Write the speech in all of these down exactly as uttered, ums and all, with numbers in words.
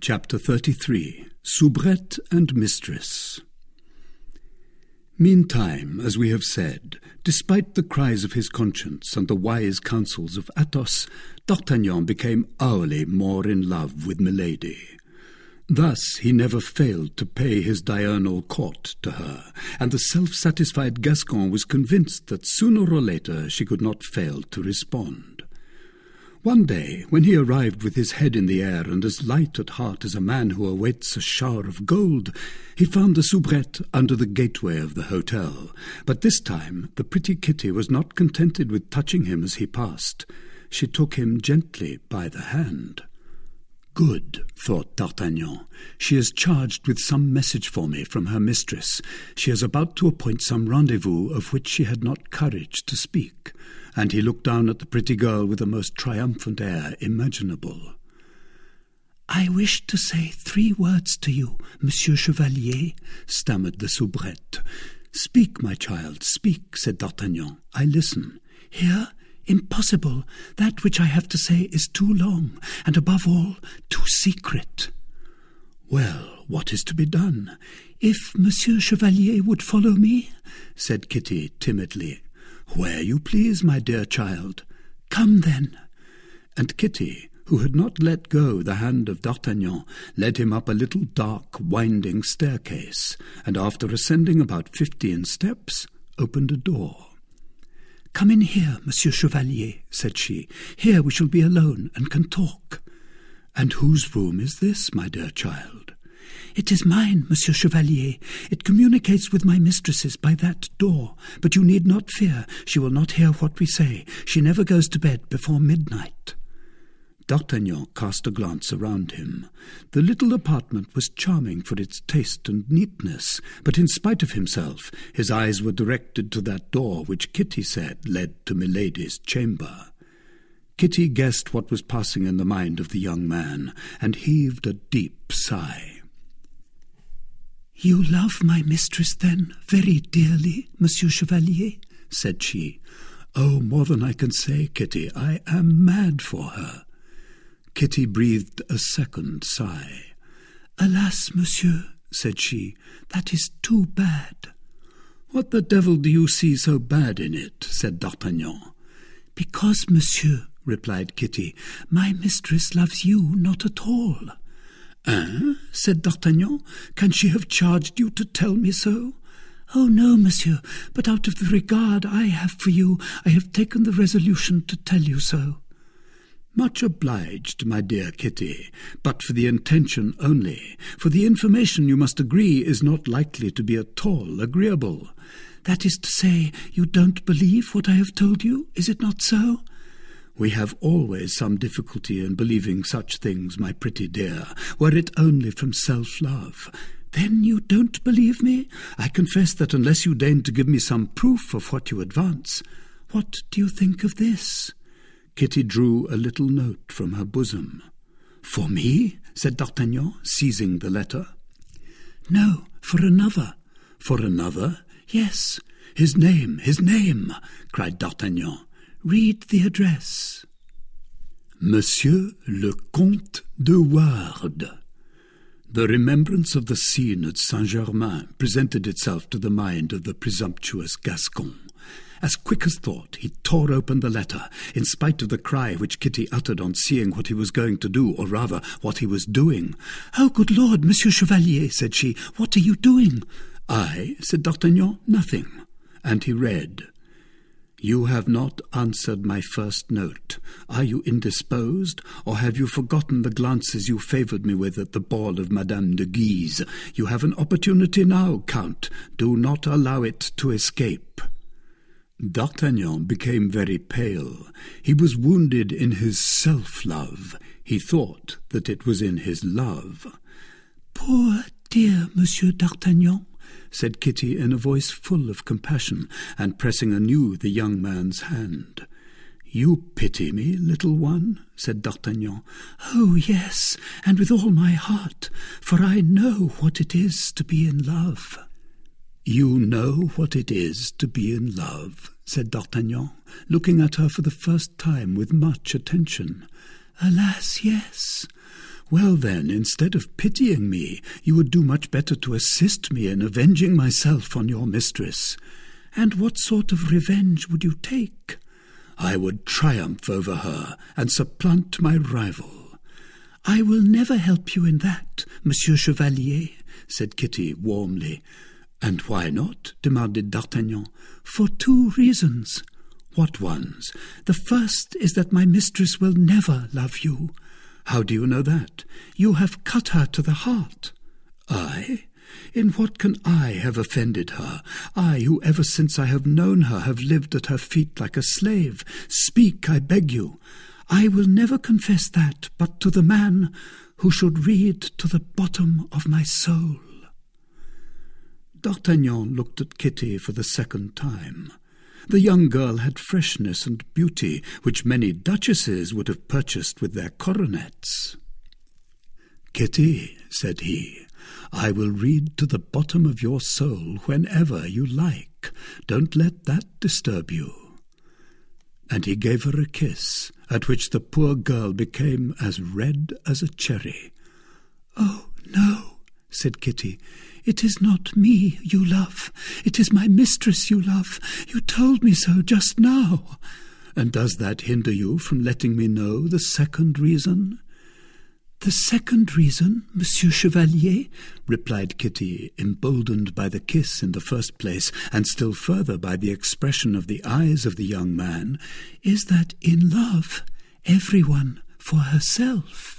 Chapter thirty-three. Soubrette and Mistress. Meantime, as we have said, despite the cries of his conscience and the wise counsels of Athos, D'Artagnan became hourly more in love with Milady. Thus he never failed to pay his diurnal court to her, and the self-satisfied Gascon was convinced that sooner or later she could not fail to respond. One day, when he arrived with his head in the air and as light at heart as a man who awaits a shower of gold, he found the soubrette under the gateway of the hotel. But this time the pretty Kitty was not contented with touching him as he passed. She took him gently by the hand. "Good," thought D'Artagnan. "She is charged with some message for me from her mistress. She is about to appoint some rendezvous of which she had not courage to speak." And he looked down at the pretty girl with the most triumphant air imaginable. "I wish to say three words to you, Monsieur Chevalier," stammered the soubrette. "Speak, my child, speak," said D'Artagnan. "I listen." "Here? Impossible. That which I have to say is too long, and above all, too secret." "Well, what is to be done?" "If Monsieur Chevalier would follow me," said Kitty timidly. "Where you please, my dear child." "Come, then." And Kitty, who had not let go the hand of D'Artagnan, led him up a little dark, winding staircase, and after ascending about fifteen steps, opened a door. "Come in here, Monsieur Chevalier," said she. "Here we shall be alone and can talk." "And whose room is this, my dear child?" "It is mine, Monsieur Chevalier. It communicates with my mistress's by that door. But you need not fear. She will not hear what we say. She never goes to bed before midnight." D'Artagnan cast a glance around him. The little apartment was charming for its taste and neatness, but in spite of himself, his eyes were directed to that door which Kitty said led to Milady's chamber. Kitty guessed what was passing in the mind of the young man, and heaved a deep sigh. "You love my mistress, then, very dearly, Monsieur Chevalier?" said she. "Oh, more than I can say, Kitty. I am mad for her." Kitty breathed a second sigh. "Alas, monsieur," said she, "that is too bad." "What the devil do you see so bad in it?" said D'Artagnan. "Because, monsieur," replied Kitty, "my mistress loves you not at all." "Eh?" said D'Artagnan. "Can she have charged you to tell me so?" "Oh, no, monsieur, but out of the regard I have for you, I have taken the resolution to tell you so." "Much obliged, my dear Kitty, but for the intention only, for the information, you must agree, is not likely to be at all agreeable." "That is to say, you don't believe what I have told you, is it not so?" "We have always some difficulty in believing such things, my pretty dear, were it only from self-love." "Then you don't believe me? I confess that unless you deign to give me some proof of what you advance. What do you think of this?" Kitty drew a little note from her bosom. "For me?" said D'Artagnan, seizing the letter. "No, for another." "For another?" "Yes." "His name, his name!" cried D'Artagnan. "Read the address." Monsieur le Comte de Wardes. The remembrance of the scene at Saint-Germain presented itself to the mind of the presumptuous Gascon. As quick as thought, he tore open the letter, in spite of the cry which Kitty uttered on seeing what he was going to do, or rather, what he was doing. "Oh, good Lord, Monsieur Chevalier," said she, "what are you doing?" "I," said D'Artagnan, "nothing." And he read, "You have not answered my first note. Are you indisposed, or have you forgotten the glances you favoured me with at the ball of Madame de Guise? You have an opportunity now, Count. Do not allow it to escape." D'Artagnan became very pale. He was wounded in his self-love. He thought that it was in his love. "Poor dear Monsieur D'Artagnan," said Kitty in a voice full of compassion, and pressing anew the young man's hand. "You pity me, little one?" said D'Artagnan. "Oh, yes, and with all my heart, for I know what it is to be in love." "You know what it is to be in love," said D'Artagnan, looking at her for the first time with much attention. "Alas, yes." Well then, instead of pitying me, you would do much better to assist me in avenging myself on your mistress. And what sort of revenge would you take? I would triumph over her and supplant my rival. I will never help you in that, Monsieur Chevalier, said Kitty warmly. And why not? Demanded D'Artagnan. For two reasons. What ones? The first is that my mistress will never love you. How do you know that? You have cut her to the heart. I? In what can I have offended her? I, who ever since I have known her have lived at her feet like a slave. Speak, I beg you. I will never confess that but to the man who should read to the bottom of my soul. D'Artagnan looked at Kitty for the second time. The young girl had freshness and beauty which many duchesses would have purchased with their coronets. "Kitty," said he, "I will read to the bottom of your soul whenever you like. Don't let that disturb you." And he gave her a kiss, at which the poor girl became as red as a cherry. "Oh, no," said Kitty, "it is not me you love. It is my mistress you love. You told me so just now." "And does that hinder you from letting me know the second reason?" "The second reason, Monsieur Chevalier," replied Kitty, emboldened by the kiss in the first place, and still further by the expression of the eyes of the young man, "is that in love everyone for herself."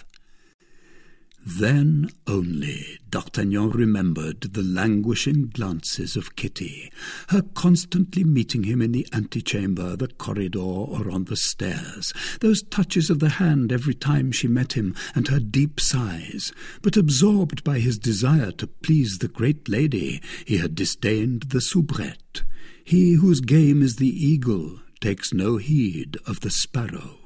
Then only D'Artagnan remembered the languishing glances of Kitty, her constantly meeting him in the antechamber, the corridor, or on the stairs, those touches of the hand every time she met him, and her deep sighs. But absorbed by his desire to please the great lady, he had disdained the soubrette. He whose game is the eagle takes no heed of the sparrow.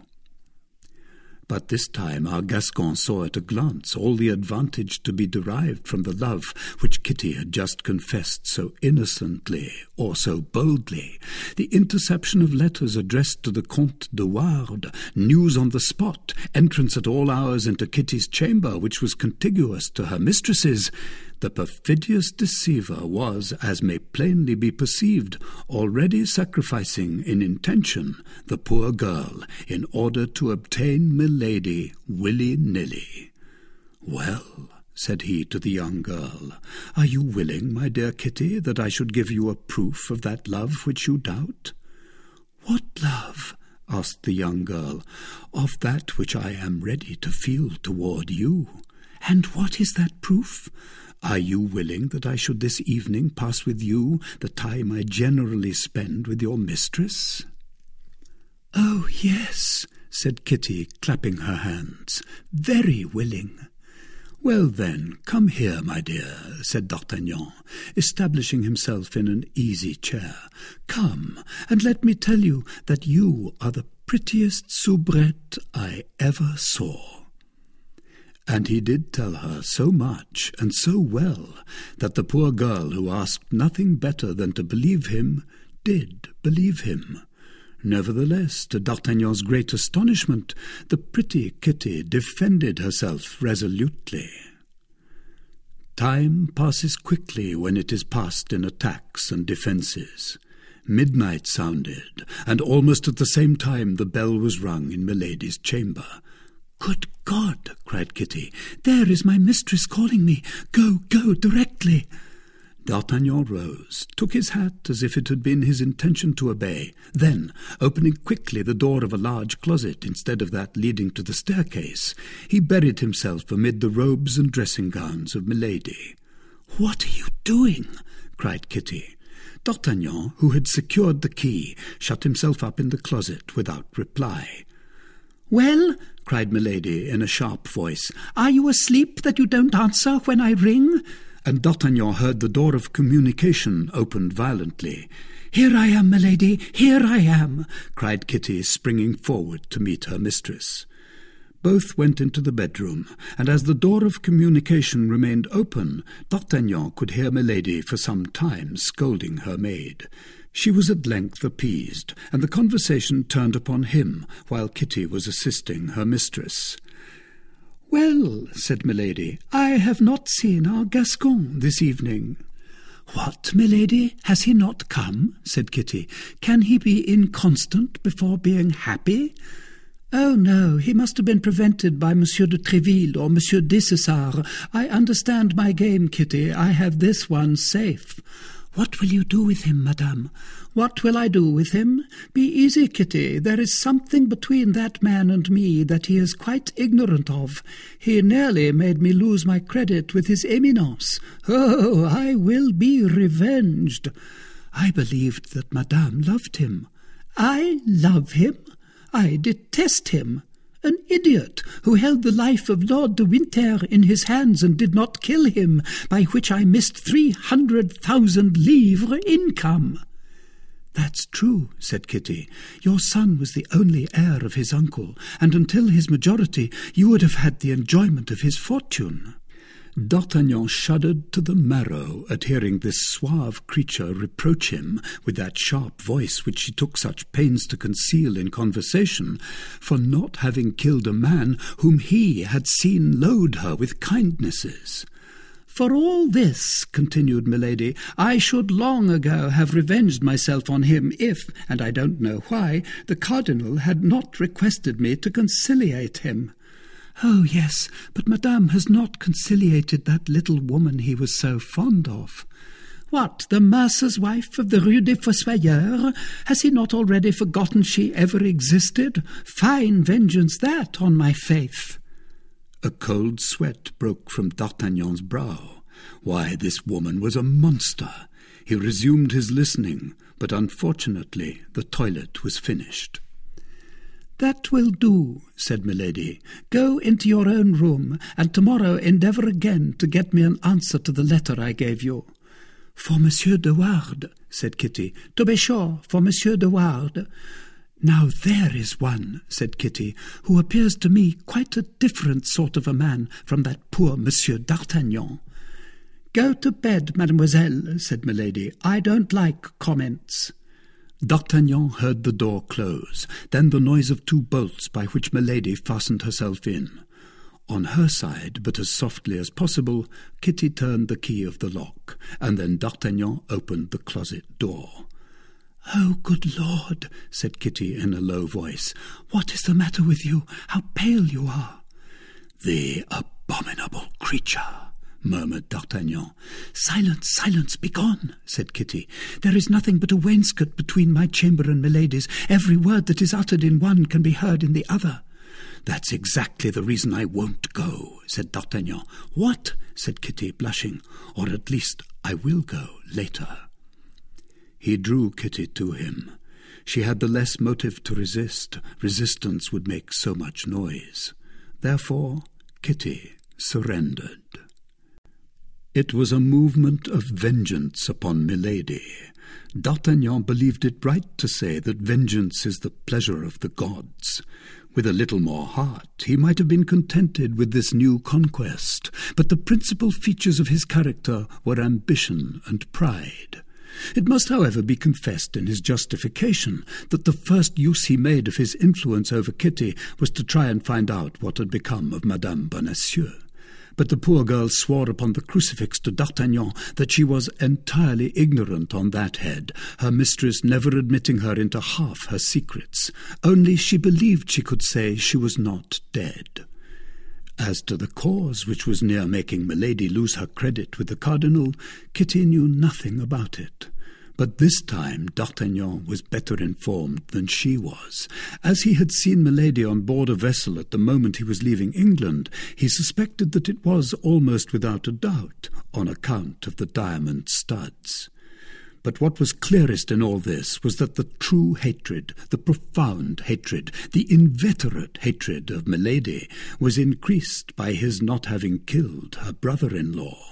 But this time our Gascon saw at a glance all the advantage to be derived from the love which Kitty had just confessed so innocently or so boldly. The interception of letters addressed to the Comte de Wardes, news on the spot, entrance at all hours into Kitty's chamber, which was contiguous to her mistress's. The perfidious deceiver was, as may plainly be perceived, already sacrificing in intention the poor girl in order to obtain Milady willy-nilly. "Well," said he to the young girl, "are you willing, my dear Kitty, that I should give you a proof of that love which you doubt?" "What love?" asked the young girl. "Of that which I am ready to feel toward you." "And what is that proof?" "Are you willing that I should this evening pass with you the time I generally spend with your mistress?" "Oh, yes," said Kitty, clapping her hands. "Very willing." "Well, then, come here, my dear," said D'Artagnan, establishing himself in an easy chair. "Come, and let me tell you that you are the prettiest soubrette I ever saw." And he did tell her so much and so well that the poor girl, who asked nothing better than to believe him, did believe him. Nevertheless, to D'Artagnan's great astonishment, the pretty Kitty defended herself resolutely. Time passes quickly when it is passed in attacks and defences. Midnight sounded, and almost at the same time the bell was rung in Milady's chamber. "Good God!" cried Kitty, "there is my mistress calling me. Go, go, directly." D'Artagnan rose, took his hat as if it had been his intention to obey. Then, opening quickly the door of a large closet instead of that leading to the staircase, he buried himself amid the robes and dressing-gowns of Milady. "What are you doing?" cried Kitty. D'Artagnan, who had secured the key, shut himself up in the closet without reply. "Well," cried Milady in a sharp voice, "are you asleep that you don't answer when I ring?" And D'Artagnan heard the door of communication opened violently. "Here I am, Milady, here I am," cried Kitty, springing forward to meet her mistress. Both went into the bedroom, and as the door of communication remained open, D'Artagnan could hear Milady for some time scolding her maid. She was at length appeased, and the conversation turned upon him, while Kitty was assisting her mistress. "Well," said Milady, "I have not seen our Gascon this evening." "What, Milady, has he not come?" said Kitty. "Can he be inconstant before being happy?" "Oh, no, he must have been prevented by Monsieur de Tréville or Monsieur Dessessart. I understand my game, Kitty. I have this one safe." "What will you do with him, madame?" "What will I do with him? Be easy, Kitty. There is something between that man and me that he is quite ignorant of. He nearly made me lose my credit with his Eminence. Oh, I will be revenged." "I believed that madame loved him." "I love him? I detest him. An idiot who held the life of Lord de Winter in his hands and did not kill him, by which I missed three hundred thousand livres income." "That's true," said Kitty. "Your son was the only heir of his uncle, and until his majority you would have had the enjoyment of his fortune." D'Artagnan shuddered to the marrow at hearing this suave creature reproach him, with that sharp voice which she took such pains to conceal in conversation, for not having killed a man whom he had seen load her with kindnesses. "For all this," continued Milady, "I should long ago have revenged myself on him if, and I don't know why, the Cardinal had not requested me to conciliate him." "Oh, yes, but madame has not conciliated that little woman he was so fond of." "What, the mercer's wife of the Rue des Fossoyeurs? Has he not already forgotten she ever existed? Fine vengeance that, on my faith!" A cold sweat broke from D'Artagnan's brow. Why, this woman was a monster. He resumed his listening, but unfortunately the toilet was finished. "That will do," said Milady. "Go into your own room, and tomorrow endeavour again to get me an answer to the letter I gave you." "For Monsieur de Wardes," said Kitty. "To be sure, for Monsieur de Wardes." "Now there is one," said Kitty, "who appears to me quite a different sort of a man from that poor Monsieur d'Artagnan." "Go to bed, mademoiselle," said Milady. "I don't like comments." D'Artagnan heard the door close, then the noise of two bolts by which Milady fastened herself in. On her side, but as softly as possible, Kitty turned the key of the lock, and then D'Artagnan opened the closet door. "Oh, good Lord," said Kitty in a low voice, "what is the matter with you? How pale you are!" "The abominable creature!" murmured D'Artagnan. "Silence, silence, begone," said Kitty. "There is nothing but a wainscot between my chamber and Milady's. Every word that is uttered in one can be heard in the other." "That's exactly the reason I won't go," said D'Artagnan. "What?" said Kitty, blushing. "Or at least I will go later." He drew Kitty to him. She had the less motive to resist. Resistance would make so much noise. Therefore Kitty surrendered. It was a movement of vengeance upon Milady. D'Artagnan believed it right to say that vengeance is the pleasure of the gods. With a little more heart, he might have been contented with this new conquest, but the principal features of his character were ambition and pride. It must, however, be confessed in his justification that the first use he made of his influence over Kitty was to try and find out what had become of Madame Bonacieux. But the poor girl swore upon the crucifix to D'Artagnan that she was entirely ignorant on that head, her mistress never admitting her into half her secrets. Only she believed she could say she was not dead. As to the cause which was near making Milady lose her credit with the Cardinal, Kitty knew nothing about it. But this time D'Artagnan was better informed than she was. As he had seen Milady on board a vessel at the moment he was leaving England, he suspected that it was almost without a doubt on account of the diamond studs. But what was clearest in all this was that the true hatred, the profound hatred, the inveterate hatred of Milady was increased by his not having killed her brother-in-law.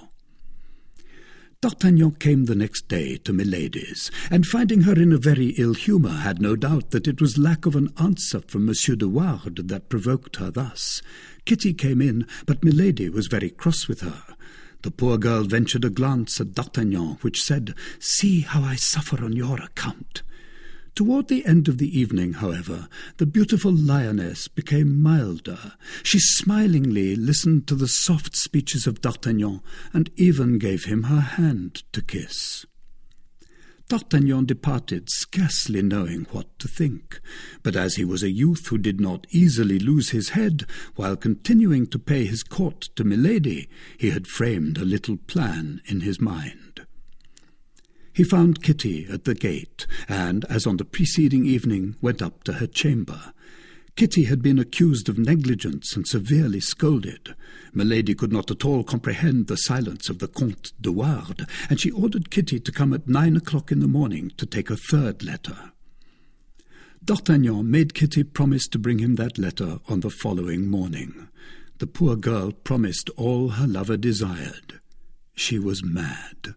D'Artagnan came the next day to Milady's, and finding her in a very ill humour, had no doubt that it was lack of an answer from Monsieur de Wardes that provoked her thus. Kitty came in, but Milady was very cross with her. The poor girl ventured a glance at D'Artagnan, which said, "See how I suffer on your account." Toward the end of the evening, however, the beautiful lioness became milder. She smilingly listened to the soft speeches of D'Artagnan, and even gave him her hand to kiss. D'Artagnan departed, scarcely knowing what to think, but as he was a youth who did not easily lose his head, while continuing to pay his court to Milady, he had framed a little plan in his mind. He found Kitty at the gate, and, as on the preceding evening, went up to her chamber. Kitty had been accused of negligence and severely scolded. Milady could not at all comprehend the silence of the Comte de Wardes, and she ordered Kitty to come at nine o'clock in the morning to take a third letter. D'Artagnan made Kitty promise to bring him that letter on the following morning. The poor girl promised all her lover desired. She was mad.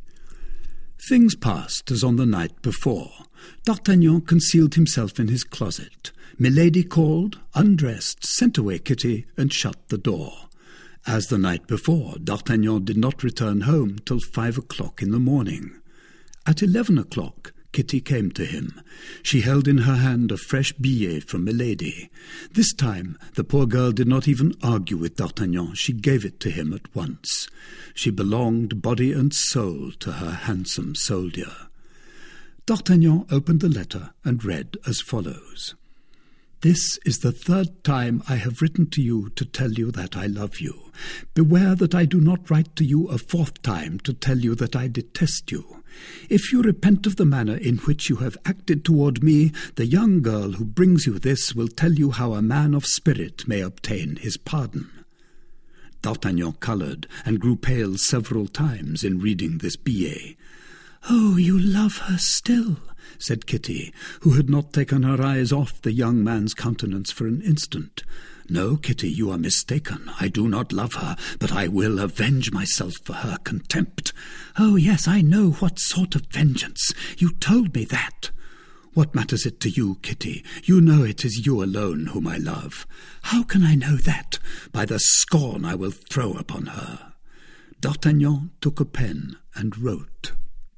Things passed as on the night before. D'Artagnan concealed himself in his closet. Milady called, undressed, sent away Kitty, and shut the door. As the night before, D'Artagnan did not return home till five o'clock in the morning. At eleven o'clock, Kitty came to him. She held in her hand a fresh billet from Milady. This time the poor girl did not even argue with D'Artagnan. She gave it to him at once. She belonged body and soul to her handsome soldier. D'Artagnan opened the letter and read as follows. This is the third time I have written to you to tell you that I love you. Beware that I do not write to you a fourth time to tell you that I detest you. If you repent of the manner in which you have acted toward me, the young girl who brings you this will tell you how a man of spirit may obtain his pardon. D'Artagnan coloured and grew pale several times in reading this billet. "Oh, you love her still," said Kitty, who had not taken her eyes off the young man's countenance for an instant. "No, Kitty, you are mistaken. I do not love her, but I will avenge myself for her contempt." "Oh, yes, I know what sort of vengeance. You told me that." "What matters it to you, Kitty? You know it is you alone whom I love." "How can I know that?" "By the scorn I will throw upon her." D'Artagnan took a pen and wrote.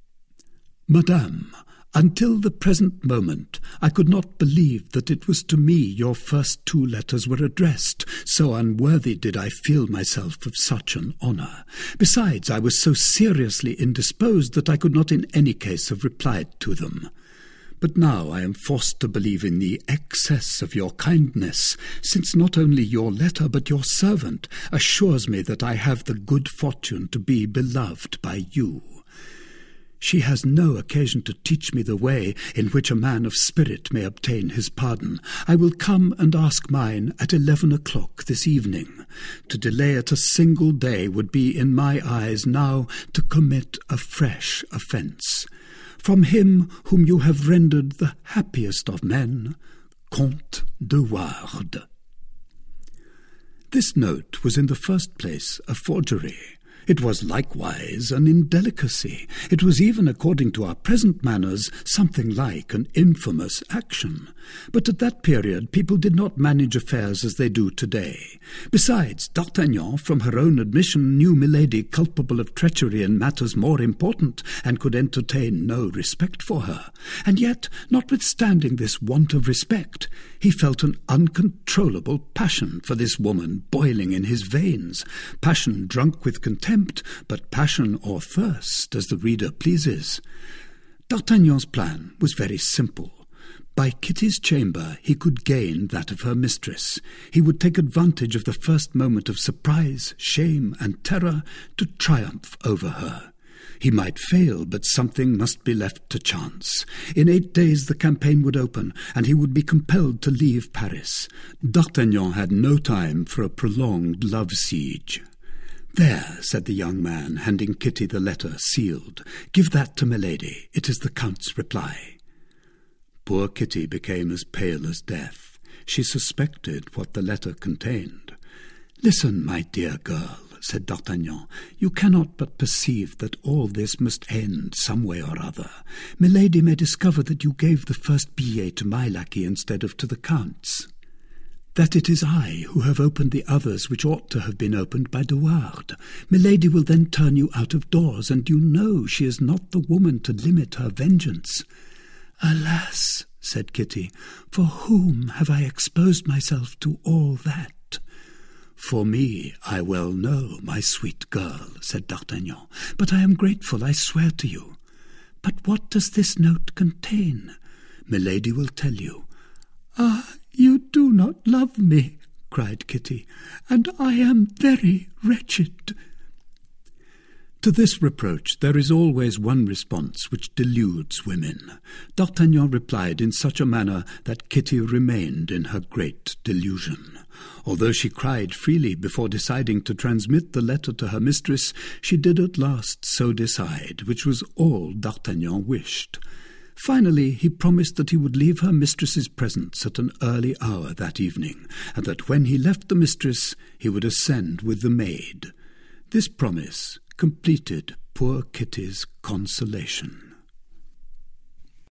"Madame, until the present moment, I could not believe that it was to me your first two letters were addressed, so unworthy did I feel myself of such an honour. Besides, I was so seriously indisposed that I could not in any case have replied to them. But now I am forced to believe in the excess of your kindness, since not only your letter but your servant assures me that I have the good fortune to be beloved by you. She has no occasion to teach me the way in which a man of spirit may obtain his pardon. I will come and ask mine at eleven o'clock this evening. To delay it a single day would be in my eyes now to commit a fresh offence. From him whom you have rendered the happiest of men, Comte de Wardes." This note was in the first place a forgery. It was likewise an indelicacy. It was even, according to our present manners, something like an infamous action. But at that period people did not manage affairs as they do today. Besides, D'Artagnan, from her own admission, knew Milady culpable of treachery in matters more important, and could entertain no respect for her. And yet, notwithstanding this want of respect, he felt an uncontrollable passion for this woman boiling in his veins, passion drunk with contempt, but passion or thirst, as the reader pleases. D'Artagnan's plan was very simple. By Kitty's chamber he could gain that of her mistress. He would take advantage of the first moment of surprise, shame, and terror to triumph over her. He might fail, but something must be left to chance. In eight days the campaign would open, and he would be compelled to leave Paris. D'Artagnan had no time for a prolonged love siege. "There," said the young man, handing Kitty the letter sealed. "Give that to Milady. It is the Count's reply." Poor Kitty became as pale as death. She suspected what the letter contained. "Listen, my dear girl," said D'Artagnan. "You cannot but perceive that all this must end some way or other. Milady may discover that you gave the first billet to my lackey instead of to the Count's. That it is I who have opened the others which ought to have been opened by De Wardes. Milady will then turn you out of doors, and you know she is not the woman to limit her vengeance. "Alas," said Kitty, "for whom have I exposed myself to all that?" "For me, I well know, my sweet girl," said D'Artagnan, "but I am grateful, I swear to you. But what does this note contain? Milady will tell you." "Ah, you do not love me," cried Kitty, "and I am very wretched." To this reproach there is always one response which deludes women. D'Artagnan replied in such a manner that Kitty remained in her great delusion. Although she cried freely before deciding to transmit the letter to her mistress, she did at last so decide, which was all D'Artagnan wished. Finally, he promised that he would leave her mistress's presence at an early hour that evening, and that when he left the mistress, he would ascend with the maid. This promise completed poor Kitty's consolation.